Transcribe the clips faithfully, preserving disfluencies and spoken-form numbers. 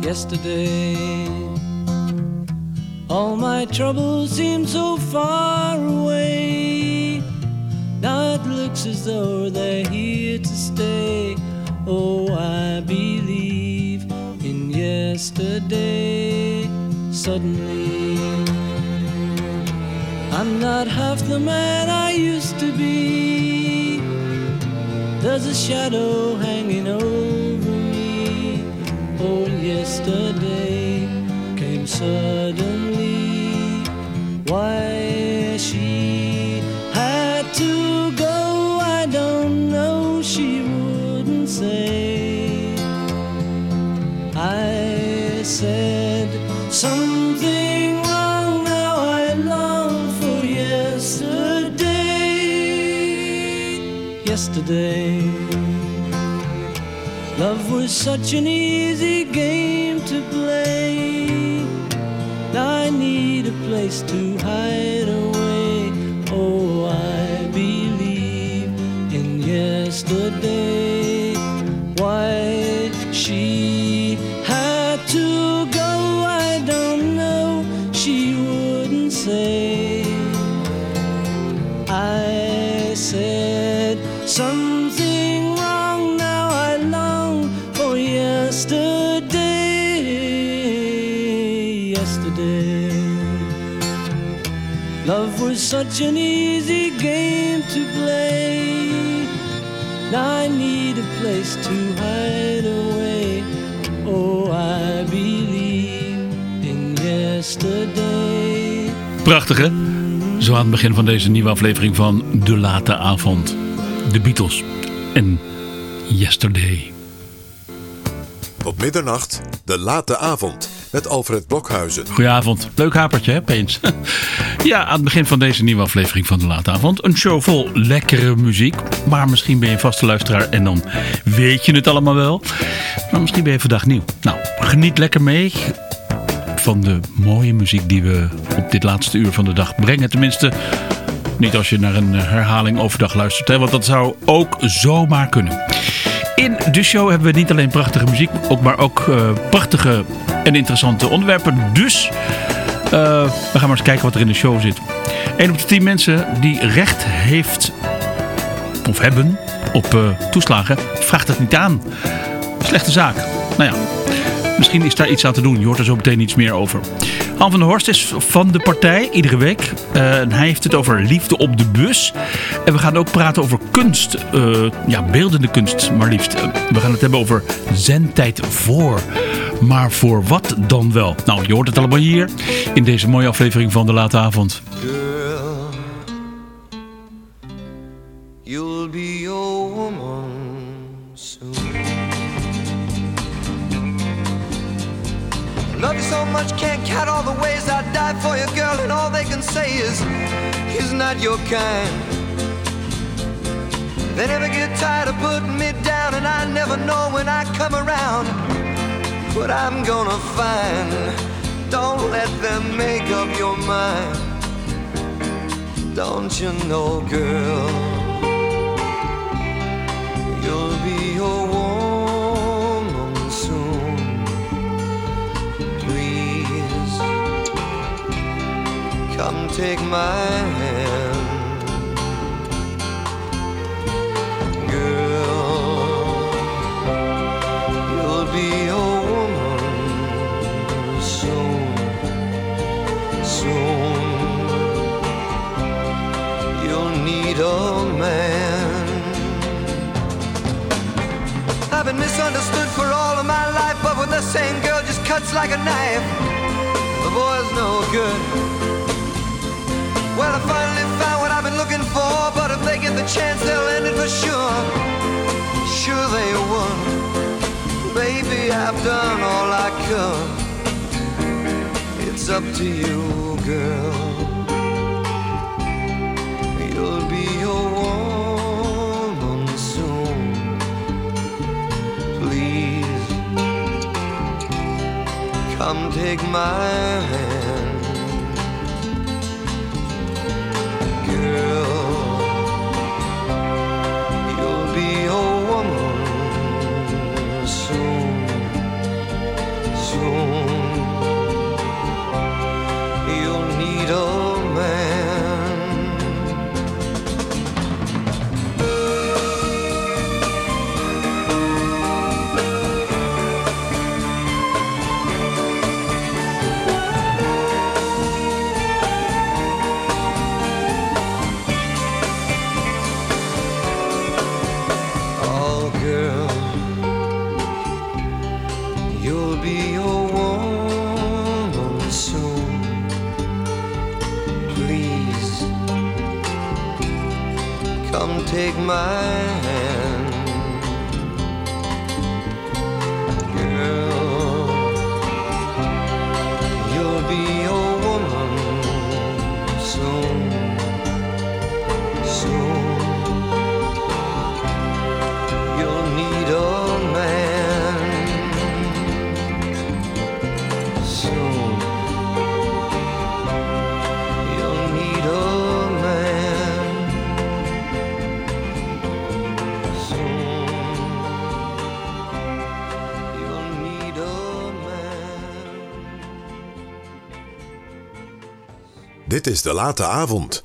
yesterday. All my troubles seem so far away. Now it looks as though they're here to stay. Oh, I believe in yesterday. Suddenly, I'm not half the man I used to be. There's a shadow hanging over me. Oh, yesterday came suddenly. Why she had to go, I don't know, she wouldn't say. I said something wrong, now I long for yesterday. Yesterday, love was such an easy game to play. Now I need a place to hide away. Oh, I believe in yesterday. Why she had to go, I don't know, she wouldn't say. I said something wrong, now I long for yesterday. Yesterday, love was such an easy game to play. Now I need a place to hide away. Oh, I believe in yesterday. Prachtig, hè? Zo aan het begin van deze nieuwe aflevering van De Late Avond. De Beatles en Yesterday. Op middernacht, De Late Avond met Alfred Blokhuizen. Goedenavond. Leuk hapertje, hè, Peens? Ja, aan het begin van deze nieuwe aflevering van De Late Avond. Een show vol lekkere muziek. Maar misschien ben je vaste luisteraar en dan weet je het allemaal wel. Maar misschien ben je vandaag nieuw. Nou, geniet lekker mee van de mooie muziek die we op dit laatste uur van de dag brengen. Tenminste, niet als je naar een herhaling overdag luistert, hè, want dat zou ook zomaar kunnen. In de show hebben we niet alleen prachtige muziek, ook, maar ook uh, prachtige en interessante onderwerpen. Dus uh, we gaan maar eens kijken wat er in de show zit. Een op de tien mensen die recht heeft of hebben op uh, toeslagen, vraagt het niet aan. Slechte zaak. Nou ja, misschien is daar iets aan te doen. Je hoort er zo meteen iets meer over. Han van der Horst is van de partij, iedere week. Uh, en hij heeft het over liefde op de bus. En we gaan ook praten over kunst. Uh, ja, beeldende kunst, maar liefst. Uh, we gaan het hebben over zendtijd voor. Maar voor wat dan wel? Nou, je hoort het allemaal hier in deze mooie aflevering van De Late Avond. Girl, you'll be your woman soon. Love you so much, can't count all the ways I died for you, girl, and all they can say is he's not your kind. They never get tired of putting me down, and I never know when I come around what I'm gonna find. Don't let them make up your mind. Don't you know, girl, you'll be your woman soon. Please, come take my hand. Girl, you'll be your woman soon, soon. You'll need a man. I've been misunderstood for all of my life, but when the same girl just cuts like a knife, the boy's no good. Well, I finally found what I've been looking for, but if they get the chance, they'll end it for sure. Sure they won. Baby, I've done all I could. It's up to you, girl. You'll be your woman soon. Please, come take my hand. Girl, you'll be a woman soon, soon. my hand. Girl, you'll be a woman soon, soon. You'll need a man soon. You'll need a man soon. You'll need a man. Dit is De Late Avond.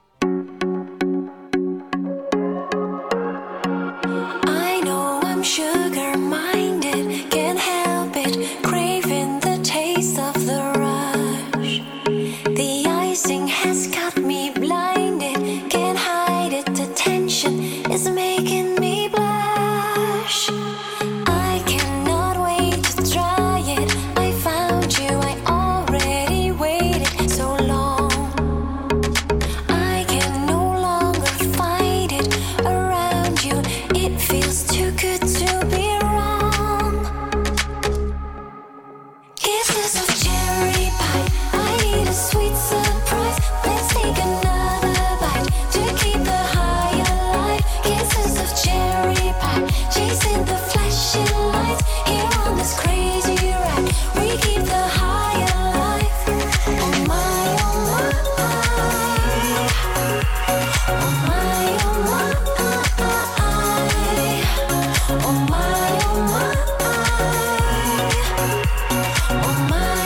I know I'm sugar-minded, can't help it, craving the taste of the rush. The icing has got me blinded, can't hide it, the tension is making me blush. I cannot wait to try it, I found you, I already waited so long. I can no longer fight it around you, it feels too good to be wrong. Kisses of cherry pie, I need a sweet surprise. Let's take another bite to keep the high alive. Kisses of cherry pie, chasing the flashing lights. Here on this crazy ride, we keep the high alive. Oh my, oh my, oh my, oh my, oh my, oh my, oh my,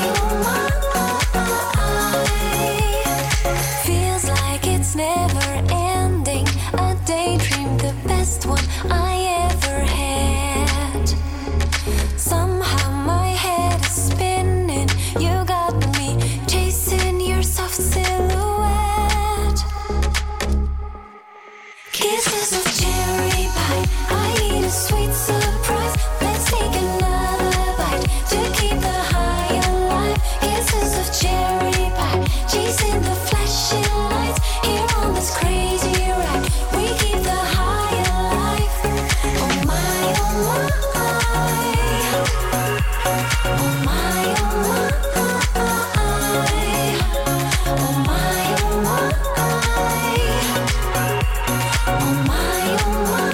oh my. Feels like it's never ending, a daydream, the best one I ever had. Somehow my head is spinning, you got me chasing your soft silhouette. Kisses of cherry pie, I need a sweet surprise. Let's take another bite to keep the high alive. Kisses of cherry pie, chasing the flashing lights. Here on this crazy ride, we keep the high alive. Oh my, oh my, oh my, oh my, oh my, oh my. Oh my, oh my,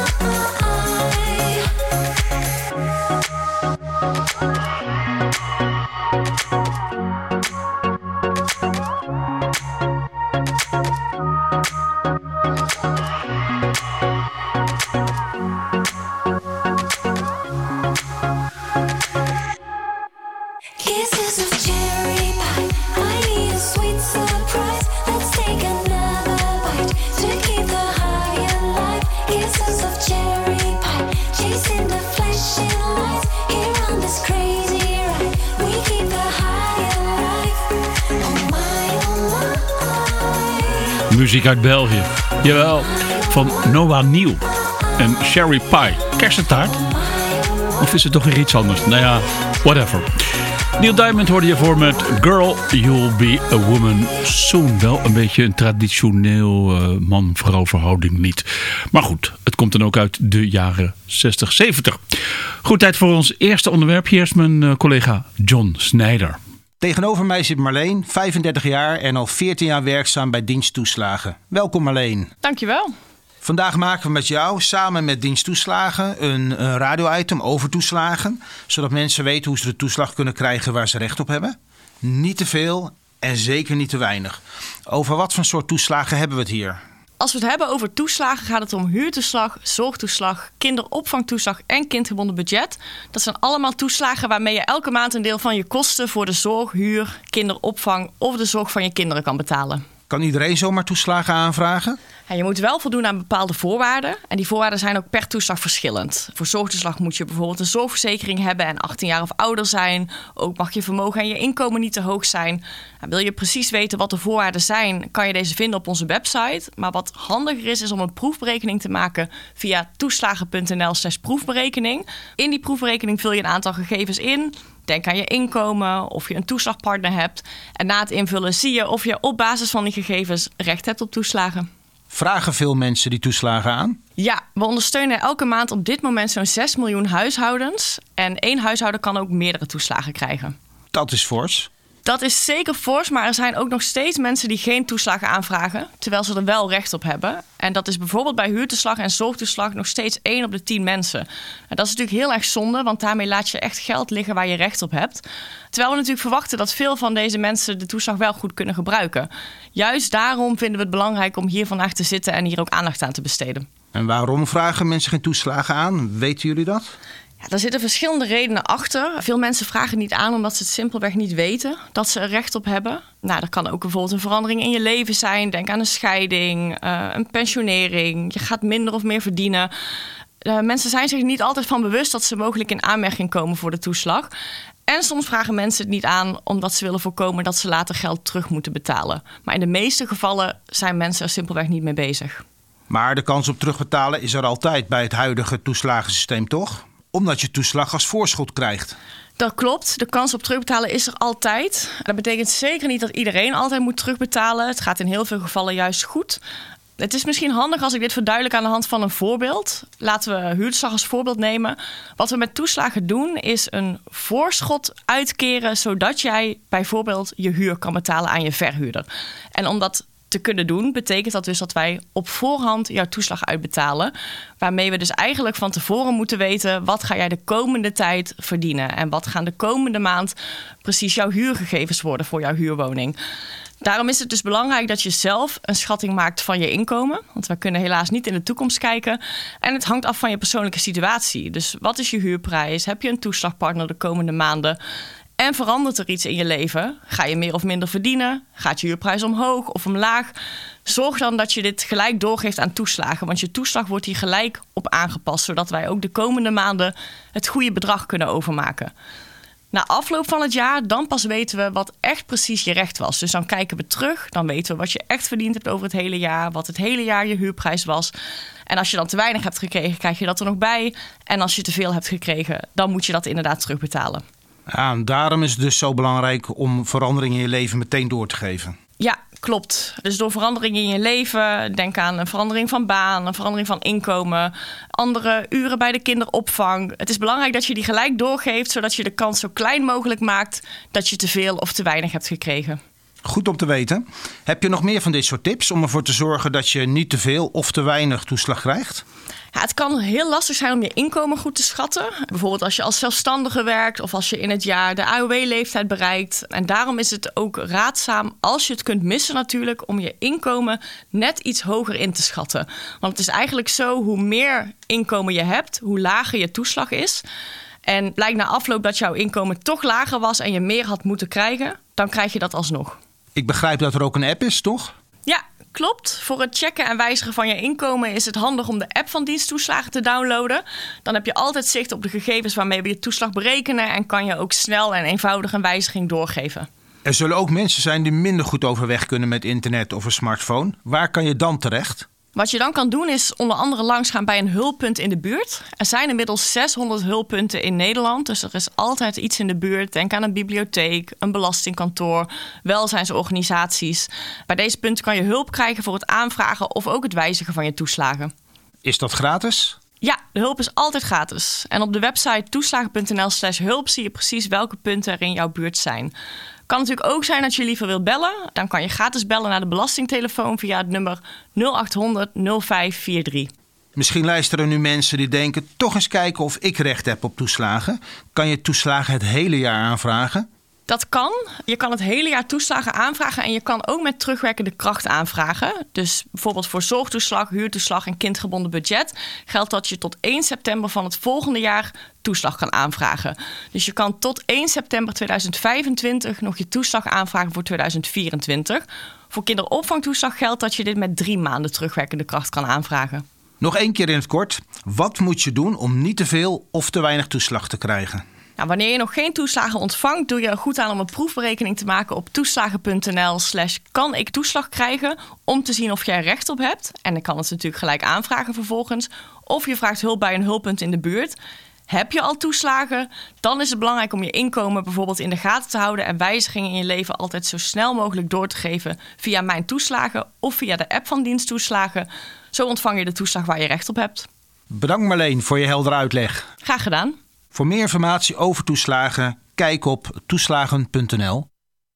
kisses of cherry pie, I need a sweet surprise. Let's take another bite to keep the high alive. Kisses of cherry pie, chasing the flashing lights. Here on this crazy ride, we keep the high alive. Oh my, oh my. Muziek uit België. Jawel, van Noah Neal en Cherry Pie. Kersentaart? Of is het toch weer iets anders? Nou ja, whatever. Neil Diamond hoorde je voor met Girl, You'll Be a Woman Soon. Wel een beetje een traditioneel uh, man-vrouw verhouding niet. Maar goed, het komt dan ook uit de jaren zestig, zeventig. Goed, tijd voor ons eerste onderwerp. Hier is mijn uh, collega John Snijder. Tegenover mij zit Marleen, vijfendertig jaar en al veertien jaar werkzaam bij Diensttoeslagen. Welkom Marleen. Dankjewel. Vandaag maken we met jou samen met Diensttoeslagen een, een radio-item over toeslagen. Zodat mensen weten hoe ze de toeslag kunnen krijgen waar ze recht op hebben. Niet te veel en zeker niet te weinig. Over wat voor soort toeslagen hebben we het hier? Als we het hebben over toeslagen gaat het om huurtoeslag, zorgtoeslag, kinderopvangtoeslag en kindgebonden budget. Dat zijn allemaal toeslagen waarmee je elke maand een deel van je kosten voor de zorg, huur, kinderopvang of de zorg van je kinderen kan betalen. Kan iedereen zomaar toeslagen aanvragen? Ja, je moet wel voldoen aan bepaalde voorwaarden. En die voorwaarden zijn ook per toeslag verschillend. Voor zorgtoeslag moet je bijvoorbeeld een zorgverzekering hebben en achttien jaar of ouder zijn. Ook mag je vermogen en je inkomen niet te hoog zijn. Nou, wil je precies weten wat de voorwaarden zijn, kan je deze vinden op onze website. Maar wat handiger is, is om een proefberekening te maken via toeslagen.nl slash proefberekening. In die proefberekening vul je een aantal gegevens in. Denk aan je inkomen, of je een toeslagpartner hebt. En na het invullen zie je of je op basis van die gegevens recht hebt op toeslagen. Vragen veel mensen die toeslagen aan? Ja, we ondersteunen elke maand op dit moment zo'n zes miljoen huishoudens. En één huishouden kan ook meerdere toeslagen krijgen. Dat is fors. Dat is zeker fors, maar er zijn ook nog steeds mensen die geen toeslagen aanvragen, terwijl ze er wel recht op hebben. En dat is bijvoorbeeld bij huurtoeslag en zorgtoeslag nog steeds één op de tien mensen. En dat is natuurlijk heel erg zonde, want daarmee laat je echt geld liggen waar je recht op hebt. Terwijl we natuurlijk verwachten dat veel van deze mensen de toeslag wel goed kunnen gebruiken. Juist daarom vinden we het belangrijk om hier vandaag te zitten en hier ook aandacht aan te besteden. En waarom vragen mensen geen toeslagen aan? Weten jullie dat? Ja, daar zitten verschillende redenen achter. Veel mensen vragen niet aan omdat ze het simpelweg niet weten dat ze er recht op hebben. Nou, dat kan ook bijvoorbeeld een verandering in je leven zijn. Denk aan een scheiding, uh, een pensionering. Je gaat minder of meer verdienen. Uh, mensen zijn zich niet altijd van bewust dat ze mogelijk in aanmerking komen voor de toeslag. En soms vragen mensen het niet aan omdat ze willen voorkomen dat ze later geld terug moeten betalen. Maar in de meeste gevallen zijn mensen er simpelweg niet mee bezig. Maar de kans op terugbetalen is er altijd bij het huidige toeslagensysteem, toch? Omdat je toeslag als voorschot krijgt. Dat klopt. De kans op terugbetalen is er altijd. Dat betekent zeker niet dat iedereen altijd moet terugbetalen. Het gaat in heel veel gevallen juist goed. Het is misschien handig als ik dit verduidelijk aan de hand van een voorbeeld. Laten we huurtoeslag als voorbeeld nemen. Wat we met toeslagen doen is een voorschot uitkeren, zodat jij bijvoorbeeld je huur kan betalen aan je verhuurder. En omdat te kunnen doen, betekent dat dus dat wij op voorhand jouw toeslag uitbetalen. Waarmee we dus eigenlijk van tevoren moeten weten, wat ga jij de komende tijd verdienen? En wat gaan de komende maand precies jouw huurgegevens worden voor jouw huurwoning? Daarom is het dus belangrijk dat je zelf een schatting maakt van je inkomen. Want we kunnen helaas niet in de toekomst kijken. En het hangt af van je persoonlijke situatie. Dus wat is je huurprijs? Heb je een toeslagpartner de komende maanden? En verandert er iets in je leven? Ga je meer of minder verdienen? Gaat je huurprijs omhoog of omlaag? Zorg dan dat je dit gelijk doorgeeft aan toeslagen. Want je toeslag wordt hier gelijk op aangepast, zodat wij ook de komende maanden het goede bedrag kunnen overmaken. Na afloop van het jaar, dan pas weten we wat echt precies je recht was. Dus dan kijken we terug, dan weten we wat je echt verdiend hebt over het hele jaar, wat het hele jaar je huurprijs was. En als je dan te weinig hebt gekregen, krijg je dat er nog bij. En als je te veel hebt gekregen, dan moet je dat inderdaad terugbetalen. Ja, en daarom is het dus zo belangrijk om veranderingen in je leven meteen door te geven. Ja, klopt. Dus door veranderingen in je leven, denk aan een verandering van baan, een verandering van inkomen, andere uren bij de kinderopvang. Het is belangrijk dat je die gelijk doorgeeft, zodat je de kans zo klein mogelijk maakt dat je te veel of te weinig hebt gekregen. Goed om te weten. Heb je nog meer van dit soort tips om ervoor te zorgen dat je niet te veel of te weinig toeslag krijgt? Ja, het kan heel lastig zijn om je inkomen goed te schatten. Bijvoorbeeld als je als zelfstandige werkt of als je in het jaar de A O W-leeftijd bereikt. En daarom is het ook raadzaam, als je het kunt missen natuurlijk, om je inkomen net iets hoger in te schatten. Want het is eigenlijk zo, hoe meer inkomen je hebt, hoe lager je toeslag is. En blijkt na afloop dat jouw inkomen toch lager was en je meer had moeten krijgen, dan krijg je dat alsnog. Ik begrijp dat er ook een app is, toch? Ja, klopt. Voor het checken en wijzigen van je inkomen is het handig om de app van Diensttoeslagen te downloaden. Dan heb je altijd zicht op de gegevens waarmee we je toeslag berekenen en kan je ook snel en eenvoudig een wijziging doorgeven. Er zullen ook mensen zijn die minder goed overweg kunnen met internet of een smartphone. Waar kan je dan terecht? Wat je dan kan doen is onder andere langsgaan bij een hulppunt in de buurt. Er zijn inmiddels zeshonderd hulppunten in Nederland, dus er is altijd iets in de buurt. Denk aan een bibliotheek, een belastingkantoor, welzijnsorganisaties. Bij deze punten kan je hulp krijgen voor het aanvragen of ook het wijzigen van je toeslagen. Is dat gratis? Ja, de hulp is altijd gratis. En op de website toeslagen.nl slash hulp zie je precies welke punten er in jouw buurt zijn. Kan natuurlijk ook zijn dat je liever wilt bellen. Dan kan je gratis bellen naar de belastingtelefoon via het nummer nul acht honderd nul vijf vier drie. Misschien luisteren nu mensen die denken, toch eens kijken of ik recht heb op toeslagen. Kan je toeslagen het hele jaar aanvragen? Dat kan. Je kan het hele jaar toeslagen aanvragen en je kan ook met terugwerkende kracht aanvragen. Dus bijvoorbeeld voor zorgtoeslag, huurtoeslag en kindgebonden budget geldt dat je tot één september van het volgende jaar toeslag kan aanvragen. Dus je kan tot één september tweeduizend vijfentwintig nog je toeslag aanvragen voor tweeduizend vierentwintig. Voor kinderopvangtoeslag geldt dat je dit met drie maanden terugwerkende kracht kan aanvragen. Nog één keer in het kort. Wat moet je doen om niet te veel of te weinig toeslag te krijgen? Nou, wanneer je nog geen toeslagen ontvangt, doe je er goed aan om een proefberekening te maken op toeslagen.nl slash kan ik toeslag krijgen, om te zien of jij er recht op hebt. En dan kan het natuurlijk gelijk aanvragen vervolgens. Of je vraagt hulp bij een hulppunt in de buurt. Heb je al toeslagen? Dan is het belangrijk om je inkomen bijvoorbeeld in de gaten te houden en wijzigingen in je leven altijd zo snel mogelijk door te geven via Mijn Toeslagen of via de app van Dienst Toeslagen. Zo ontvang je de toeslag waar je recht op hebt. Bedankt Marleen voor je heldere uitleg. Graag gedaan. Voor meer informatie over toeslagen, kijk op toeslagen punt n l.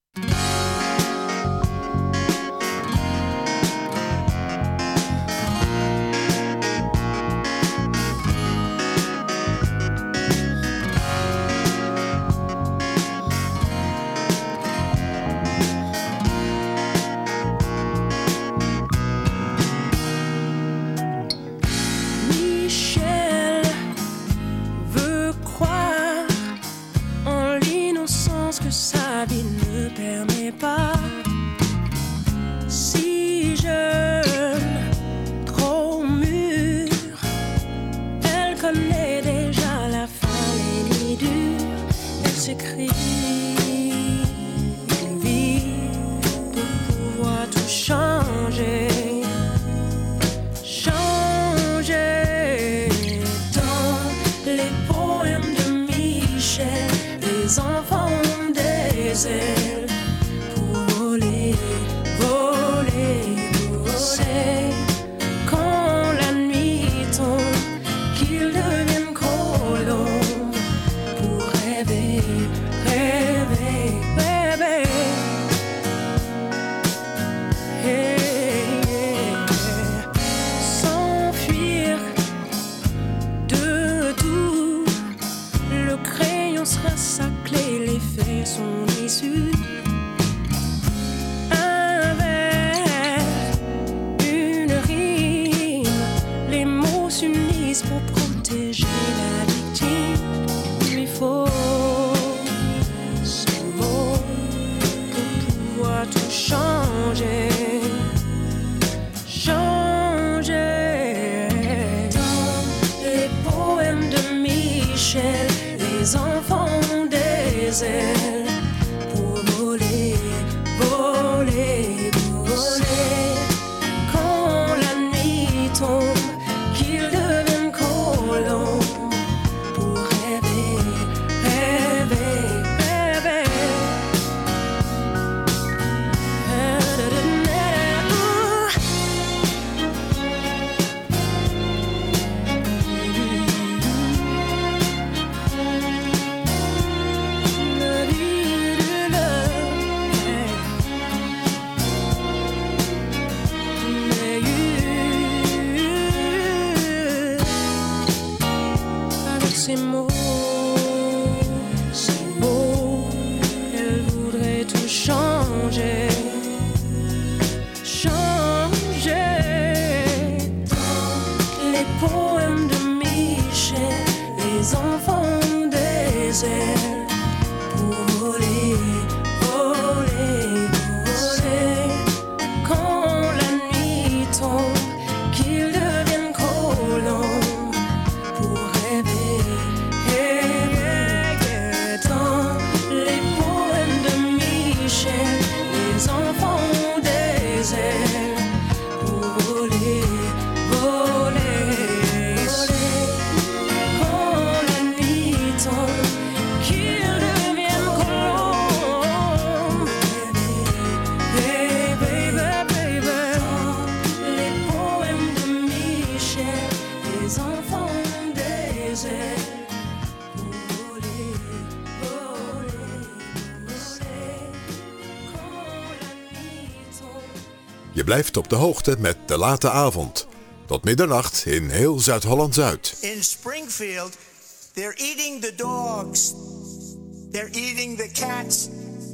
Je blijft op de hoogte met De Late Avond. Tot middernacht in heel Zuid-Holland-Zuid. In Springfield, they're eating the dogs. They're eating the cats.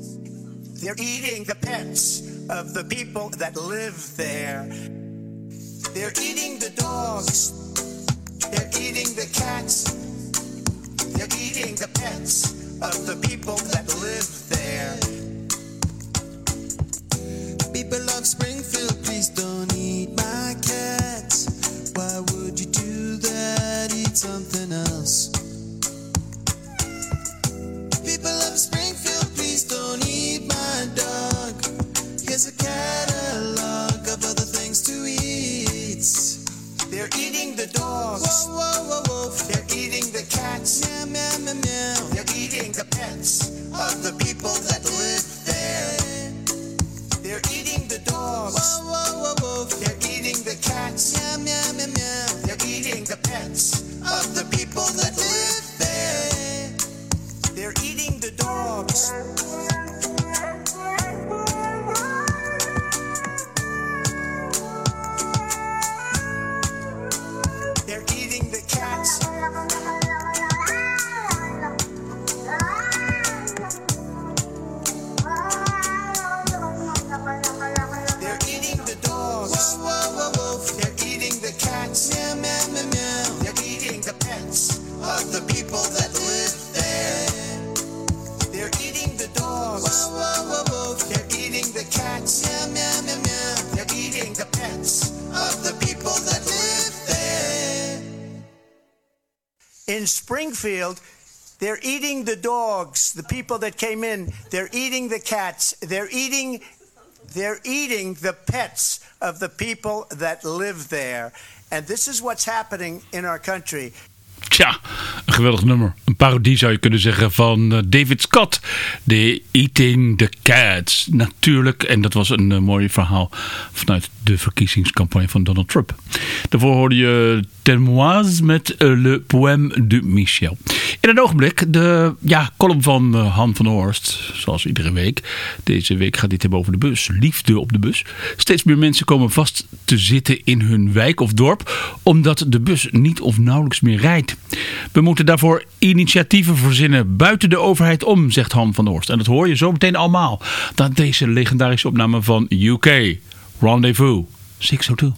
They're eating the pets of the people that live there. They're eating the dogs. They're eating the cats. They're eating the pets of the people that live there. People of Springfield, please don't eat my cats. Why would you do that? Eat something else. People of Springfield, please don't eat my dog. Here's a catalog of other things to eat. They're eating the dogs. Whoa, whoa, whoa, whoa. They're eating the cats. of the people that live there. They're eating the dogs. They're eating the cats. They're eating the dogs. Whoa, whoa, whoa, whoa. They're eating the cats. Meow, meow, meow, meow. They're eating the pets of the people that live there. They're eating the dogs. Whoa, whoa, whoa, whoa. They're eating the cats. Meow, meow, meow, meow. They're eating the pets of the people that live there. In Springfield, they're eating the dogs, the people that came in. They're eating the cats. They're eating, they're eating the pets of the people that live there. And this is what's happening in our country. Tja, een geweldig nummer. Een parodie zou je kunnen zeggen van uh, David Scott. The Eating the Cats. Natuurlijk, en dat was een uh, mooi verhaal vanuit de verkiezingscampagne van Donald Trump. Daarvoor hoorde je Termoise met uh, Le Poème de Michel. In een ogenblik de ja, column van uh, Han van Horst. Zoals iedere week. Deze week gaat dit hebben over de bus. Liefde op de bus. Steeds meer mensen komen vast te zitten in hun wijk of dorp. Omdat de bus niet of nauwelijks meer rijdt. We moeten daarvoor initiatieven verzinnen buiten de overheid om, zegt Han van Horst. En dat hoor je zo meteen allemaal. Na deze legendarische opname van U K. Rendezvous zeshonderdtwee.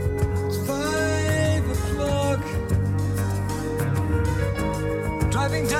Five o'clock. Driving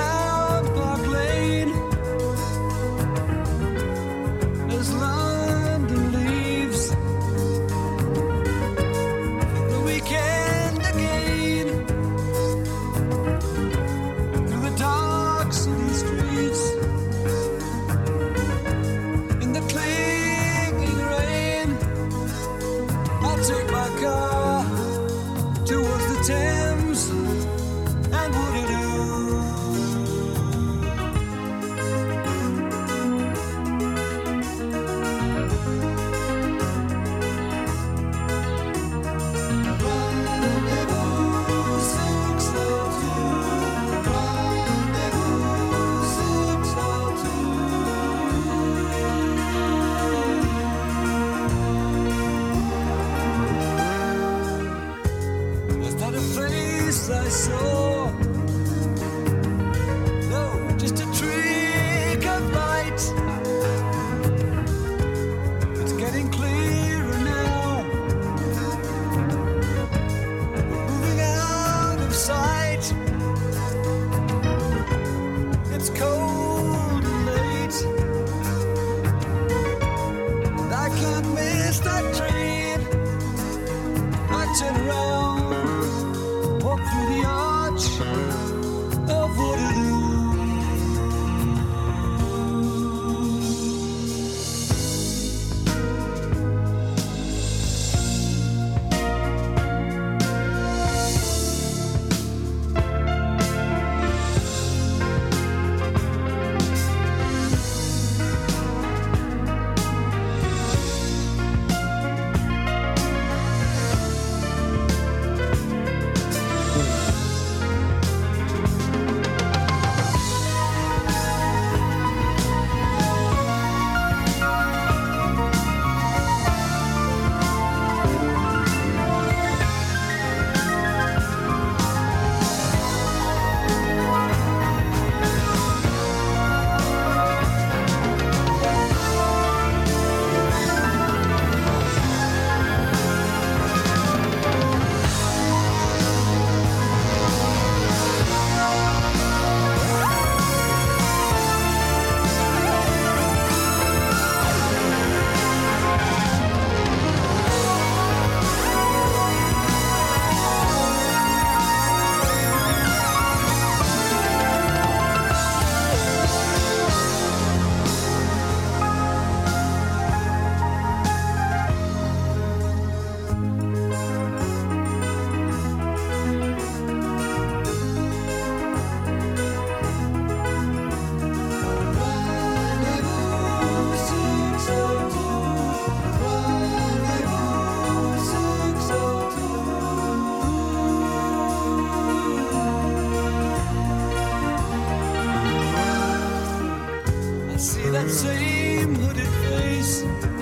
see that same hooded face.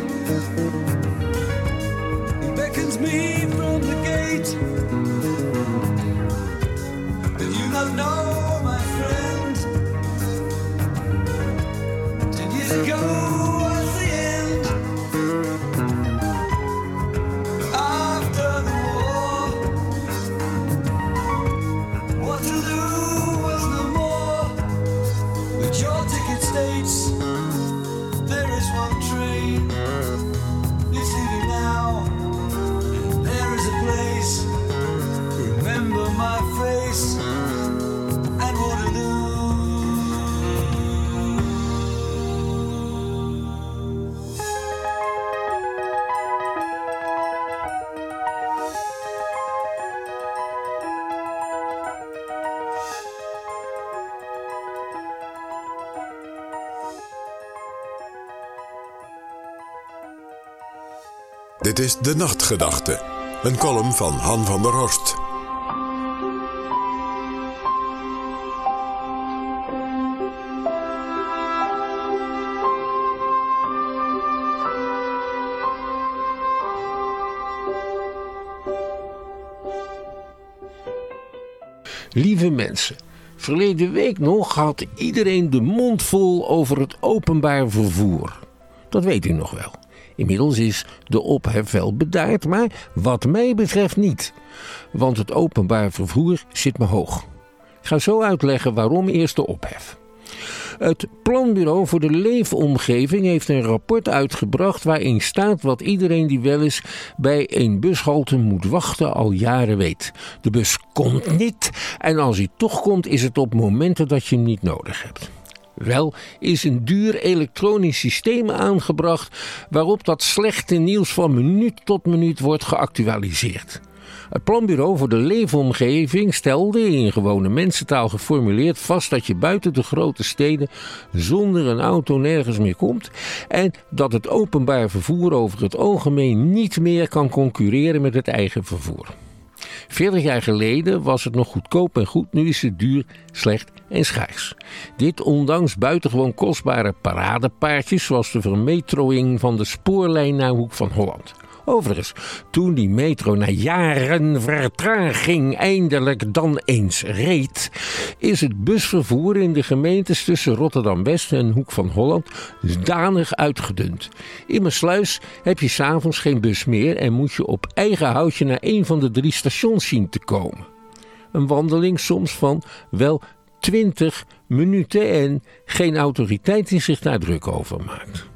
He beckons me from the gate. Do you not know, my friend? Ten years ago was the end. After the war, what to do was no more. But your ticket states there is one train. It's leaving now. There is a place. Remember my face and Waterloo. Dit is De Nachtgedachte, een column van Han van der Horst. Lieve mensen, verleden week nog had iedereen de mond vol over het openbaar vervoer. Dat weet u nog wel. Inmiddels is de ophef wel bedaard, maar wat mij betreft niet. Want het openbaar vervoer zit me hoog. Ik ga zo uitleggen waarom eerst de ophef. Het Planbureau voor de Leefomgeving heeft een rapport uitgebracht waarin staat wat iedereen die wel eens bij een bushalte moet wachten al jaren weet. De bus komt niet en als hij toch komt is het op momenten dat je hem niet nodig hebt. Wel is een duur elektronisch systeem aangebracht waarop dat slechte nieuws van minuut tot minuut wordt geactualiseerd. Het Planbureau voor de Leefomgeving stelde, in gewone mensentaal geformuleerd, vast dat je buiten de grote steden zonder een auto nergens meer komt en dat het openbaar vervoer over het algemeen niet meer kan concurreren met het eigen vervoer. veertig jaar geleden was het nog goedkoop en goed, nu is het duur, slecht en schaars. Dit ondanks buitengewoon kostbare paradepaardjes zoals de vermetroing van de spoorlijn naar Hoek van Holland. Overigens, toen die metro na jaren vertraging eindelijk dan eens reed, is het busvervoer in de gemeentes tussen Rotterdam-West en Hoek van Holland danig uitgedund. In Maassluis heb je 's avonds geen bus meer en moet je op eigen houtje naar een van de drie stations zien te komen. Een wandeling soms van wel twintig minuten en geen autoriteit die zich daar druk over maakt.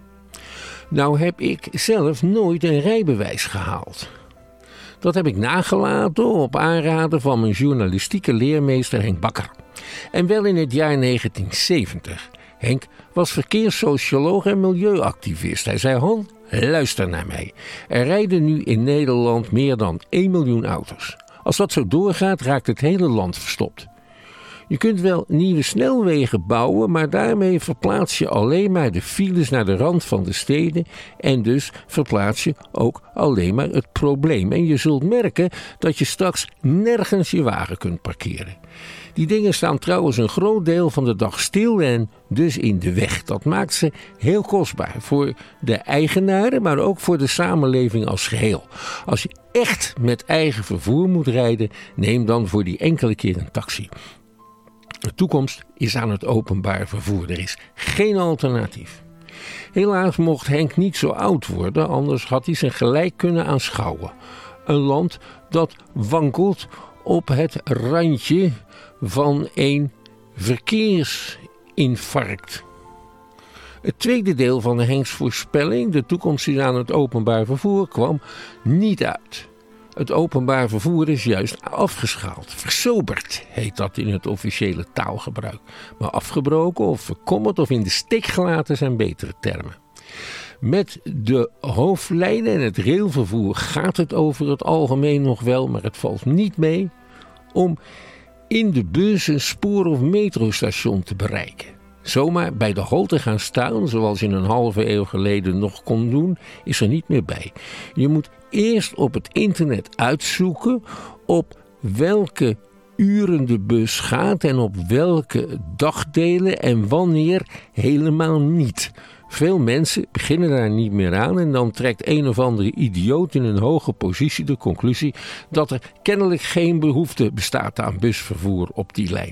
Nou heb ik zelf nooit een rijbewijs gehaald. Dat heb ik nagelaten op aanraden van mijn journalistieke leermeester Henk Bakker. En wel in het jaar negentien zeventig. Henk was verkeerssocioloog en milieuactivist. Hij zei: Han, luister naar mij. Er rijden nu in Nederland meer dan één miljoen auto's. Als dat zo doorgaat, raakt het hele land verstopt. Je kunt wel nieuwe snelwegen bouwen, maar daarmee verplaats je alleen maar de files naar de rand van de steden en dus verplaats je ook alleen maar het probleem. En je zult merken dat je straks nergens je wagen kunt parkeren. Die dingen staan trouwens een groot deel van de dag stil en dus in de weg. Dat maakt ze heel kostbaar voor de eigenaren, maar ook voor de samenleving als geheel. Als je echt met eigen vervoer moet rijden, neem dan voor die enkele keer een taxi. De toekomst is aan het openbaar vervoer. Er is geen alternatief. Helaas mocht Henk niet zo oud worden, anders had hij zijn gelijk kunnen aanschouwen. Een land dat wankelt op het randje van een verkeersinfarct. Het tweede deel van de Henks voorspelling, de toekomst is aan het openbaar vervoer, kwam niet uit. Het openbaar vervoer is juist afgeschaald. Versoberd heet dat in het officiële taalgebruik. Maar afgebroken of verkommerd of in de steek gelaten zijn betere termen. Met de hoofdlijnen en het railvervoer gaat het over het algemeen nog wel, maar het valt niet mee om in de bus een spoor- of metrostation te bereiken. Zomaar bij de halte gaan staan, zoals je een halve eeuw geleden nog kon doen, is er niet meer bij. Je moet eerst op het internet uitzoeken op welke uren de bus gaat en op welke dagdelen en wanneer helemaal niet. Veel mensen beginnen daar niet meer aan en dan trekt een of andere idioot in een hoge positie de conclusie dat er kennelijk geen behoefte bestaat aan busvervoer op die lijn.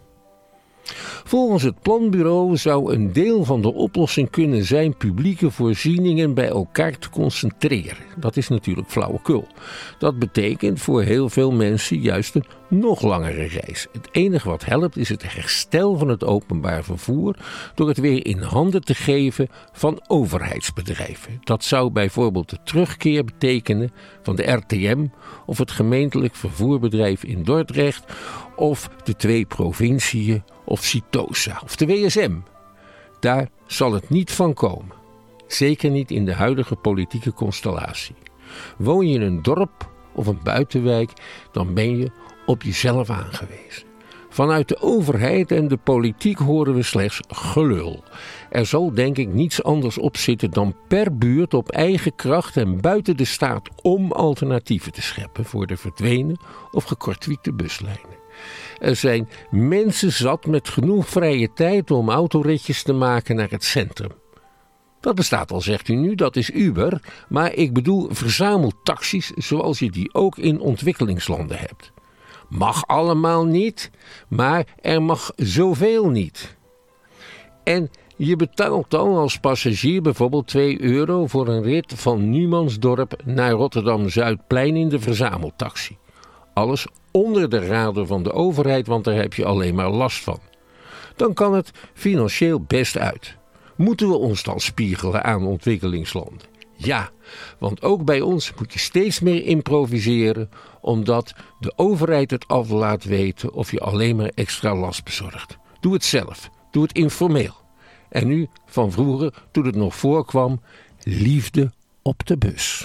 Volgens het planbureau zou een deel van de oplossing kunnen zijn publieke voorzieningen bij elkaar te concentreren. Dat is natuurlijk flauwekul. Dat betekent voor heel veel mensen juist een nog langere reis. Het enige wat helpt is het herstel van het openbaar vervoer door het weer in handen te geven van overheidsbedrijven. Dat zou bijvoorbeeld de terugkeer betekenen van de R T M of het gemeentelijk vervoerbedrijf in Dordrecht of de twee provinciën of Citosa of de W S M. Daar zal het niet van komen. Zeker niet in de huidige politieke constellatie. Woon je in een dorp of een buitenwijk, dan ben je op jezelf aangewezen. Vanuit de overheid en de politiek horen we slechts gelul. Er zal denk ik niets anders op zitten dan per buurt op eigen kracht en buiten de staat om alternatieven te scheppen voor de verdwenen of gekortwiekte buslijnen. Er zijn mensen zat met genoeg vrije tijd om autoritjes te maken naar het centrum. Dat bestaat al, zegt u nu, dat is Uber, maar ik bedoel verzameltaxis zoals je die ook in ontwikkelingslanden hebt. Mag allemaal niet, maar er mag zoveel niet. En je betaalt dan als passagier bijvoorbeeld twee euro voor een rit van Numansdorp naar Rotterdam-Zuidplein in de verzameltaxi. Alles onder de radar van de overheid, want daar heb je alleen maar last van. Dan kan het financieel best uit. Moeten we ons dan spiegelen aan ontwikkelingslanden? Ja, want ook bij ons moet je steeds meer improviseren, omdat de overheid het af laat weten of je alleen maar extra last bezorgt. Doe het zelf, doe het informeel. En nu, van vroeger, toen het nog voorkwam, liefde op de bus.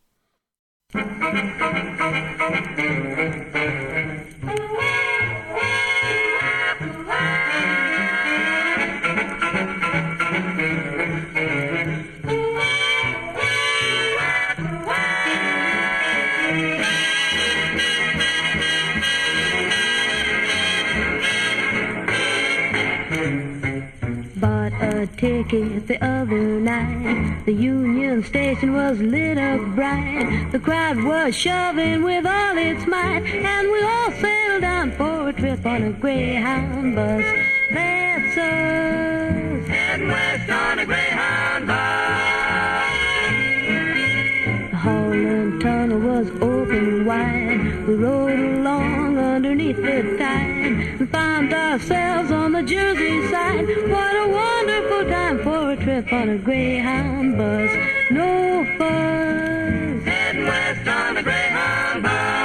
Ticket the other night. The Union Station was lit up bright. The crowd was shoving with all its might, and we all settled down for a trip on a Greyhound bus. That's us, heading west on a Greyhound bus. The Holland Tunnel was open wide. We rode along underneath the tide and found ourselves on the Jersey side. What a wonderful time for a trip on a Greyhound bus. No fuss, heading west on a Greyhound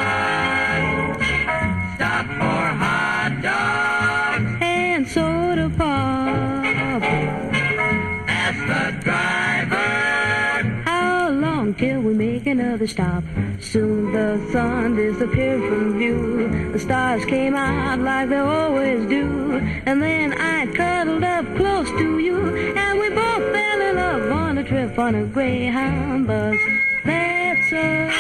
bus. Stop for hot dogs and soda pop. Ask the driver how long till we make another stop. Soon the sun disappeared from view. The stars came out like they always do. And then I cuddled up close to you, and we both fell in love on a trip on a Greyhound bus. That's us,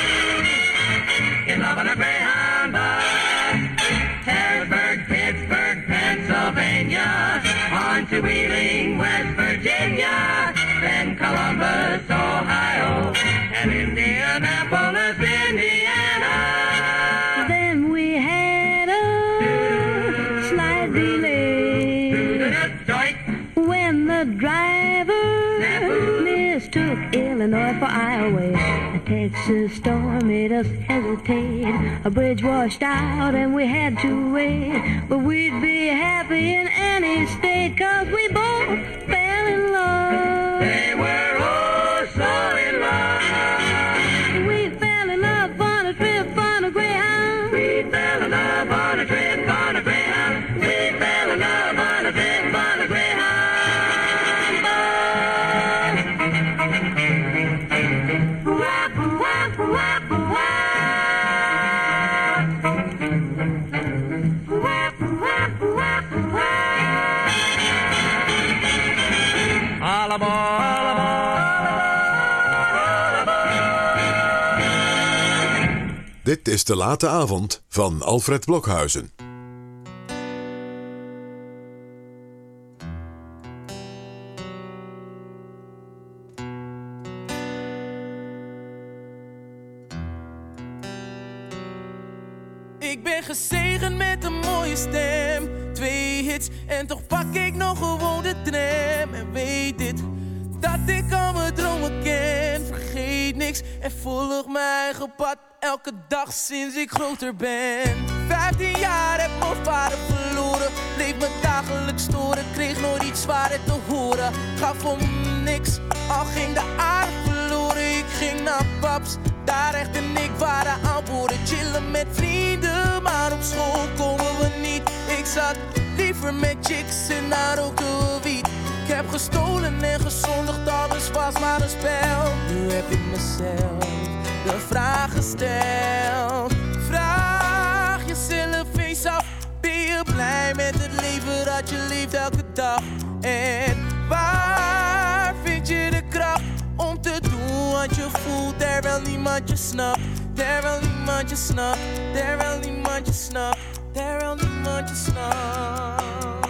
in love on a Greyhound bus. Harrisburg, Pittsburgh, Pennsylvania, on to Wheeling, West Virginia, then Columbus, Ohio, and Indianapolis, Indiana. Then we had a slight delay when the driver mistook Illinois for Iowa. A Texas storm made us hesitate. A bridge washed out and we had to wait. But we'd be happy in any state, 'cause we both fell in love. They were oh so in love. We fell in love on a trip on a Greyhound. We fell in love on a trip on a Greyhound. We fell in love on a trip on a Greyhound. Dit is De Late Avond van Alfred Blokhuizen. Ik ben gezegend met een mooie stem. Twee hits en toch pak ik nog gewoon de tram. En weet dit, dat ik al mijn dromen ken. Vergeet niks en volg mijn eigen pad. Elke dag sinds ik groter ben. Vijftien jaar heb mijn vader verloren. Bleef me dagelijks storen. Kreeg nooit iets zwaarder te horen. Gaf om niks, al ging de aarde verloren. Ik ging naar paps, daar echt en ik waren aan boord. Chillen met vrienden, maar op school komen we niet. Ik zat liever met chicks en daar rookten we wiet. Ik heb gestolen en gezondigd, alles was maar een spel. Nu heb ik mezelf de vraag gesteld. Vraag jezelf eens af, ben je blij met het leven dat je leeft elke dag? En waar vind je de kracht om te doen wat je voelt, terwijl niemand je snapt? Terwijl niemand je snapt, terwijl niemand je snapt, terwijl niemand je snapt.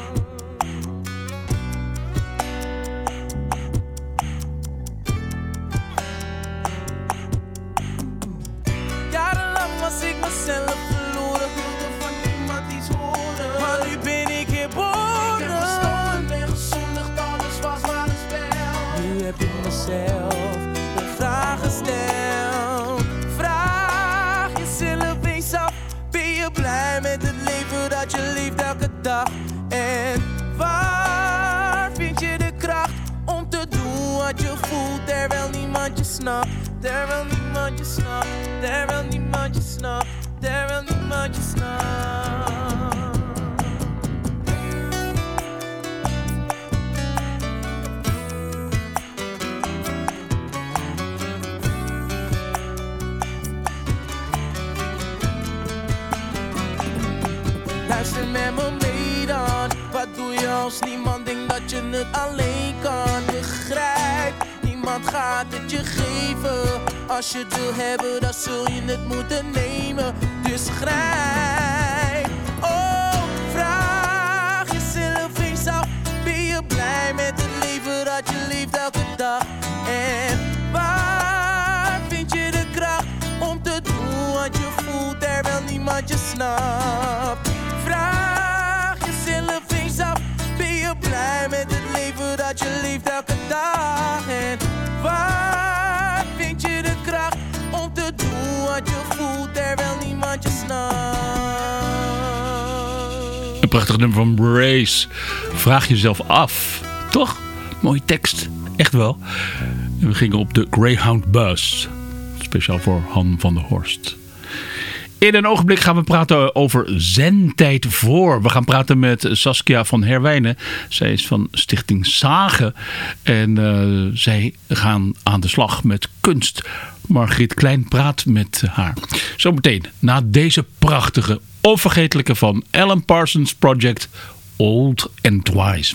Jarenlang was ik mezelf verloren, wilde van niemand iets horen. Maar nu ben ik herboren. Ik heb gestolen en gezondigd, alles was maar een spel. Nu heb ik mezelf de vraag gesteld. Vraag jezelf eens af, ben je blij met het leven dat je leeft elke dag? En waar vind je de kracht om te doen wat je voelt, terwijl niemand je snapt? Terwijl niemand je snapt, terwijl niemand je snapt, terwijl niemand je snapt. Luister met me mee dan, wat doe je als niemand denkt dat je het alleen kan? Begrijp, niemand gaat het je geven. Als je het wil hebben, dan zul je het moeten nemen. Dus grijp. Oh, vraag jezelf eens af, ben je blij met het leven dat je leeft elke dag? En waar vind je de kracht om te doen wat je voelt, terwijl niemand je snapt? Vraag jezelf eens af, ben je blij met het leven dat je leeft elke dag? En waar vind je de kracht om te doen wat je voelt, terwijl niemand je snapt? Een prachtig nummer van Brace. Vraag jezelf af. Toch? Mooie tekst. Echt wel. En we gingen op de Greyhound Bus. Speciaal voor Han van der Horst. In een ogenblik gaan we praten over Zendtijd voor. We gaan praten met Saskia van Herwijnen. Zij is van Stichting Zagen. En uh, zij gaan aan de slag met kunst. Margriet Klein praat met haar. Zometeen na deze prachtige, onvergetelijke van Alan Parsons Project, Old and Wise.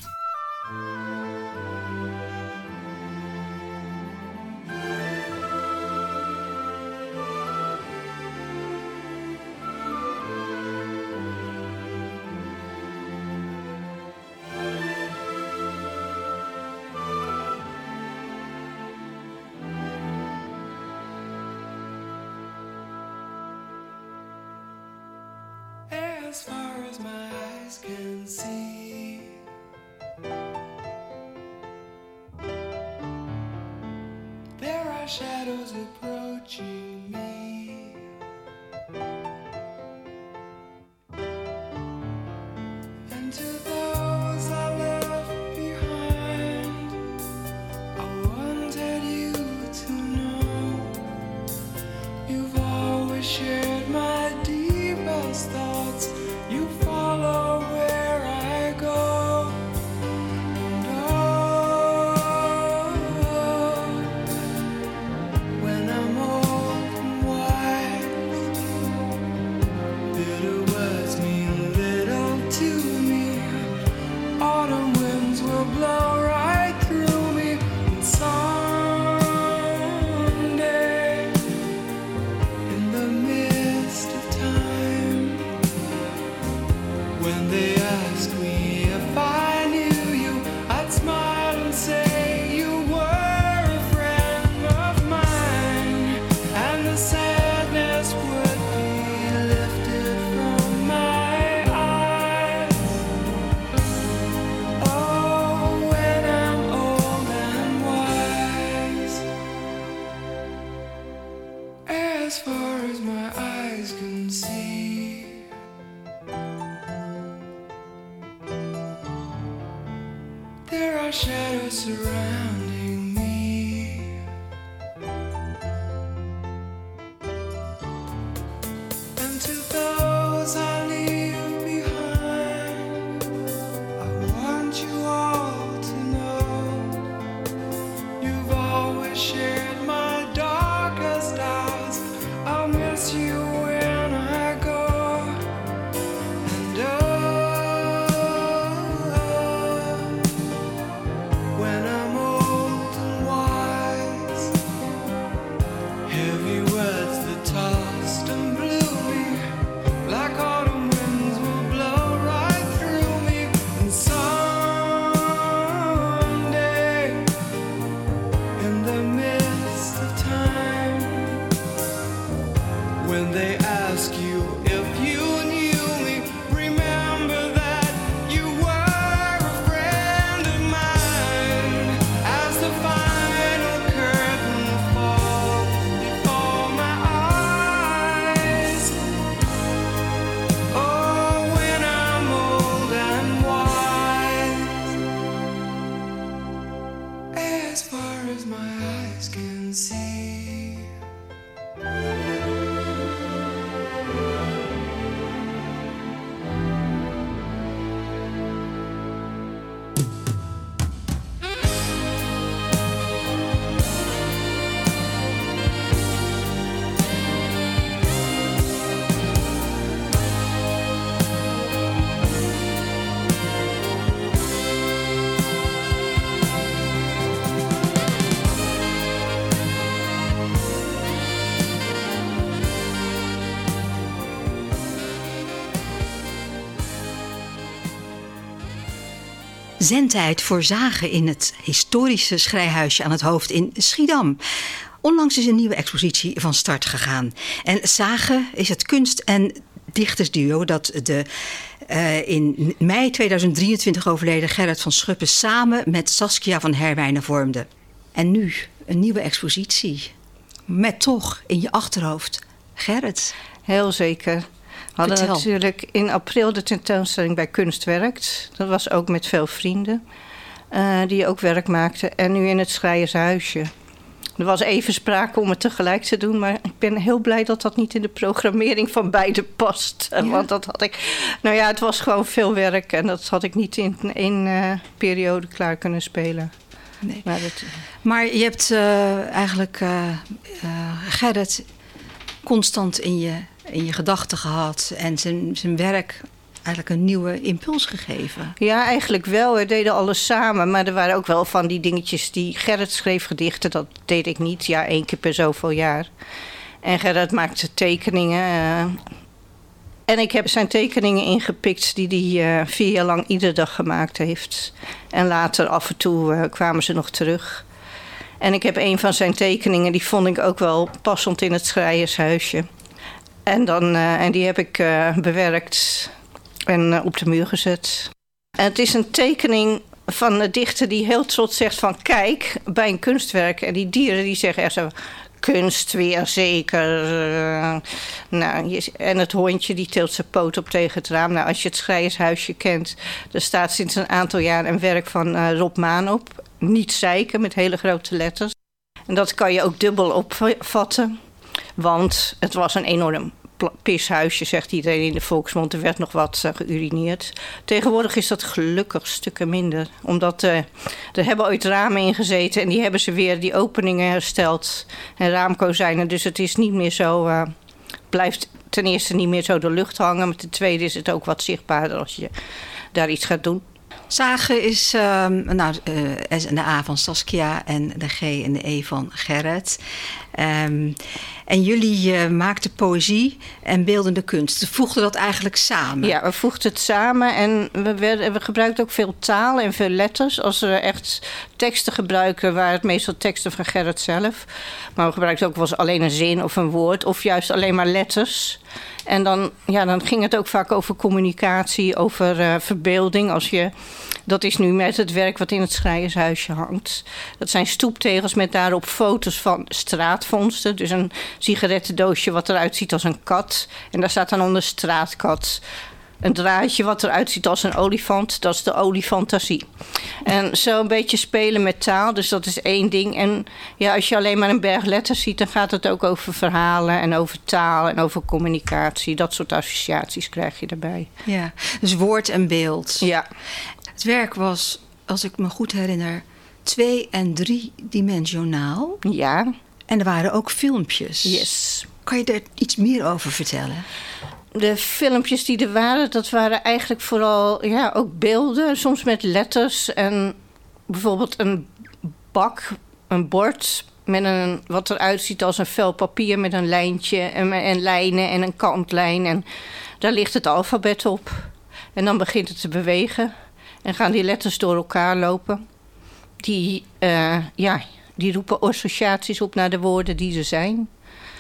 As far as my eyes can see, there are shadows approaching me, and to those I left behind, I wanted you to know you've always shared my deepest thoughts. You follow where I go, and oh, when I'm old and shadows surrounding me. And to those I leave behind, I want you all to know you've always shared my darkest hours. I'll miss you when I go. And oh, when I'm old and wise, heavy words that tossed and blew me like autumn winds will blow right through me. And someday, in the midst of time, when they ask you if you knew me, remember that you were a friend of mine. As the final curtain falls before my eyes, oh, when I'm old and wise, as far as my eyes can see. Zendtijd voor zagen in het historische schrijhuisje aan het Hoofd in Schiedam. Onlangs is een nieuwe expositie van start gegaan. En Zagen is het kunst- en dichtersduo dat de uh, in mei tweeduizend drieëntwintig overleden Gerrit van Schuppen samen met Saskia van Herwijnen vormde. En nu een nieuwe expositie. Met toch in je achterhoofd Gerrit. Heel zeker. We hadden Vertel. natuurlijk in april de tentoonstelling bij Kunst Werkt. Dat was ook met veel vrienden uh, die ook werk maakten. En nu in het Schrijershuisje. Er was even sprake om het tegelijk te doen, maar ik ben heel blij dat dat niet in de programmering van beide past. Ja. Want dat had ik. Nou ja, het was gewoon veel werk en dat had ik niet in één uh, periode klaar kunnen spelen. Nee. Maar, dat, maar je hebt uh, eigenlijk uh, uh, Gerrit constant in je, in je gedachten gehad en zijn, zijn werk eigenlijk een nieuwe impuls gegeven. Ja, eigenlijk wel. We deden alles samen. Maar er waren ook wel van die dingetjes die Gerrit schreef gedichten. Dat deed ik niet. Ja, één keer per zoveel jaar. En Gerrit maakte tekeningen. Uh, en ik heb zijn tekeningen ingepikt die hij uh, vier jaar lang iedere dag gemaakt heeft. En later af en toe uh, kwamen ze nog terug. En ik heb een van zijn tekeningen, die vond ik ook wel passend in het Schrijershuisje. En, dan, uh, en die heb ik uh, bewerkt en uh, op de muur gezet. En het is een tekening van een dichter die heel trots zegt van kijk, bij een kunstwerk. En die dieren die zeggen echt zo, kunst weer zeker. Uh, nou, je, en het hondje die tilt zijn poot op tegen het raam. Nou, als je het Schrijershuisje kent, er staat sinds een aantal jaar een werk van uh, Rob Maan op. Niet zeiken, met hele grote letters. En dat kan je ook dubbel opvatten. Want het was een enorm pishuisje, zegt iedereen in de volksmond. Er werd nog wat uh, geurineerd. Tegenwoordig is dat gelukkig stukken minder. Omdat uh, er hebben ooit ramen in gezeten. En die hebben ze weer die openingen hersteld. En raamkozijnen. Dus het is niet meer zo... Uh, blijft ten eerste niet meer zo de lucht hangen. Maar ten tweede is het ook wat zichtbaarder als je daar iets gaat doen. Zagen is uh, nou, uh, S en de A van Saskia en de G en de E van Gerrit. Um, en jullie uh, maakten poëzie en beeldende kunst. Ze voegden dat eigenlijk samen. Ja, we voegden het samen en we, werden, we gebruikten ook veel taal en veel letters. Als we echt teksten gebruiken, waren het meestal teksten van Gerrit zelf. Maar we gebruikten ook wel eens alleen een zin of een woord of juist alleen maar letters. En dan, ja, dan ging het ook vaak over communicatie, over uh, verbeelding. Als je, dat is nu met het werk wat in het Schrijershuisje hangt. Dat zijn stoeptegels met daarop foto's van straatvondsten. Dus een sigarettendoosje wat eruit ziet als een kat. En daar staat dan onder straatkat. een draadje wat eruit ziet als een olifant. Dat is de olifantasie. En zo een beetje spelen met taal, dus dat is één ding. En ja, als je alleen maar een berg letters ziet, dan gaat het ook over verhalen en over taal en over communicatie. Dat soort associaties krijg je erbij. Ja, dus woord en beeld. Ja. Het werk was, als ik me goed herinner, twee- en driedimensionaal. Ja. En er waren ook filmpjes. Yes. Kan je daar iets meer over vertellen? De filmpjes die er waren, dat waren eigenlijk vooral ja, ook beelden. Soms met letters en bijvoorbeeld een bak, een bord met een, wat eruit ziet als een vel papier met een lijntje en, en lijnen en een kantlijn. En daar ligt het alfabet op. En dan begint het te bewegen en gaan die letters door elkaar lopen. Die, uh, ja, die roepen associaties op naar de woorden die er zijn.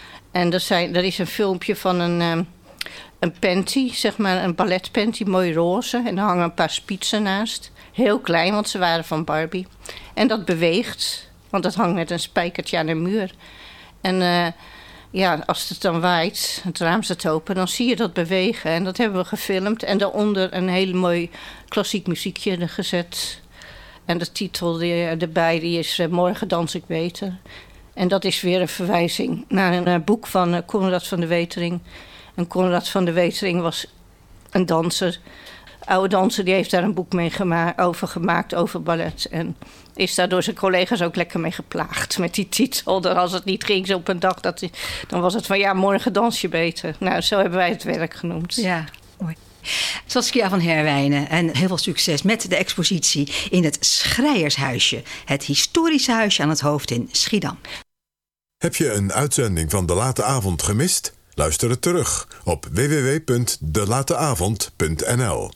En er, zijn, er is een filmpje van een, um, een panty, zeg maar een balletpanty, mooi roze. En er hangen een paar spitsen naast. Heel klein, want ze waren van Barbie. En dat beweegt, want dat hangt met een spijkertje aan de muur. En uh, ja, als het dan waait, het raam staat open, dan zie je dat bewegen. En dat hebben we gefilmd. En daaronder een heel mooi klassiek muziekje er gezet. En de titel die, erbij die is uh, Morgen dans ik beter. En dat is weer een verwijzing naar een uh, boek van uh, Conrad van de Wetering. En Conrad van de Wetering was een danser. Oude danser, die heeft daar een boek mee gema- over gemaakt, over ballet. En is daar door zijn collega's ook lekker mee geplaagd met die titel. Dan als het niet ging zo op een dag, dat, dan was het van ja, morgen dans je beter. Nou, zo hebben wij het werk genoemd. Ja, mooi. Saskia van Herwijnen en heel veel succes met de expositie in het Schrijershuisje. Het historische huisje aan het Hoofd in Schiedam. Heb je een uitzending van De Late Avond gemist? Luister het terug op w w w punt de late avond punt n l.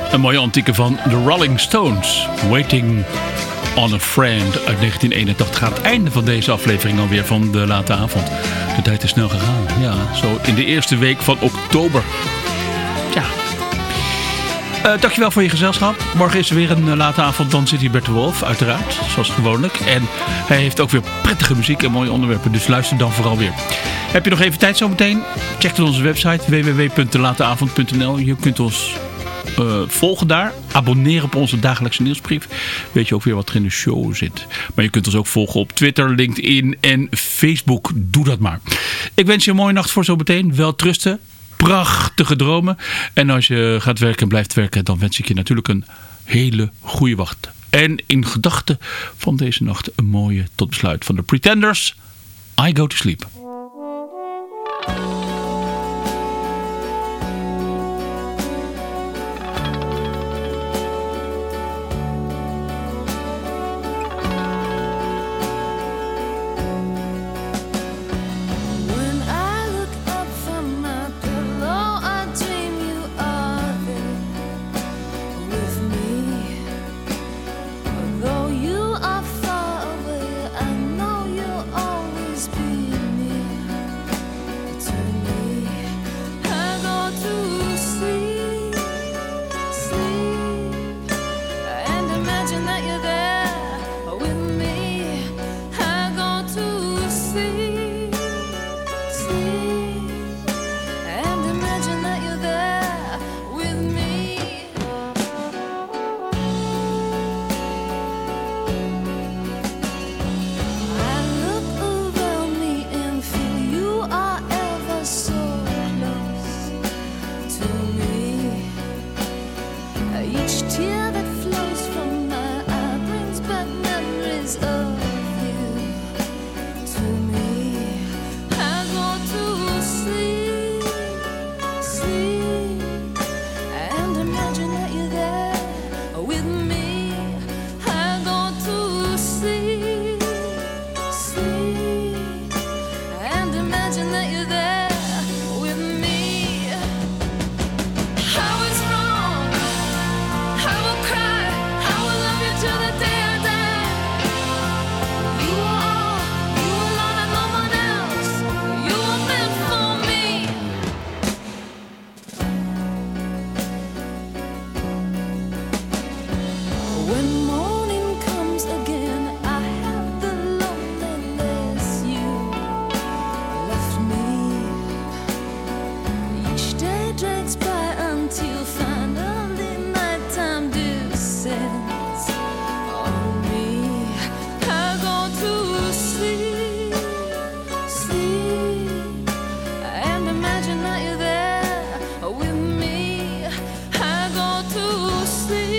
Een mooie antieke van The Rolling Stones. Waiting on a Friend uit negentien eenentachtig. Aan het einde van deze aflevering alweer van de late avond. De tijd is snel gegaan. Ja, zo in de eerste week van oktober. Ja. Uh, dankjewel voor je gezelschap. Morgen is er weer een uh, late avond. Dan zit hier Bert de Wolf, uiteraard. Zoals gewoonlijk. En hij heeft ook weer prettige muziek en mooie onderwerpen. Dus luister dan vooral weer. Heb je nog even tijd zometeen? Check dan onze website w w w punt de late avond punt n l. Je kunt ons uh, volgen daar. Abonneren op onze dagelijkse nieuwsbrief. Weet je ook weer wat er in de show zit. Maar je kunt ons ook volgen op Twitter, LinkedIn en Facebook. Doe dat maar. Ik wens je een mooie nacht voor zometeen. Wel trusten. Prachtige dromen. En als je gaat werken en blijft werken, dan wens ik je natuurlijk een hele goede wacht. En in gedachten van deze nacht een mooie tot besluit van de Pretenders. I Go To Sleep. See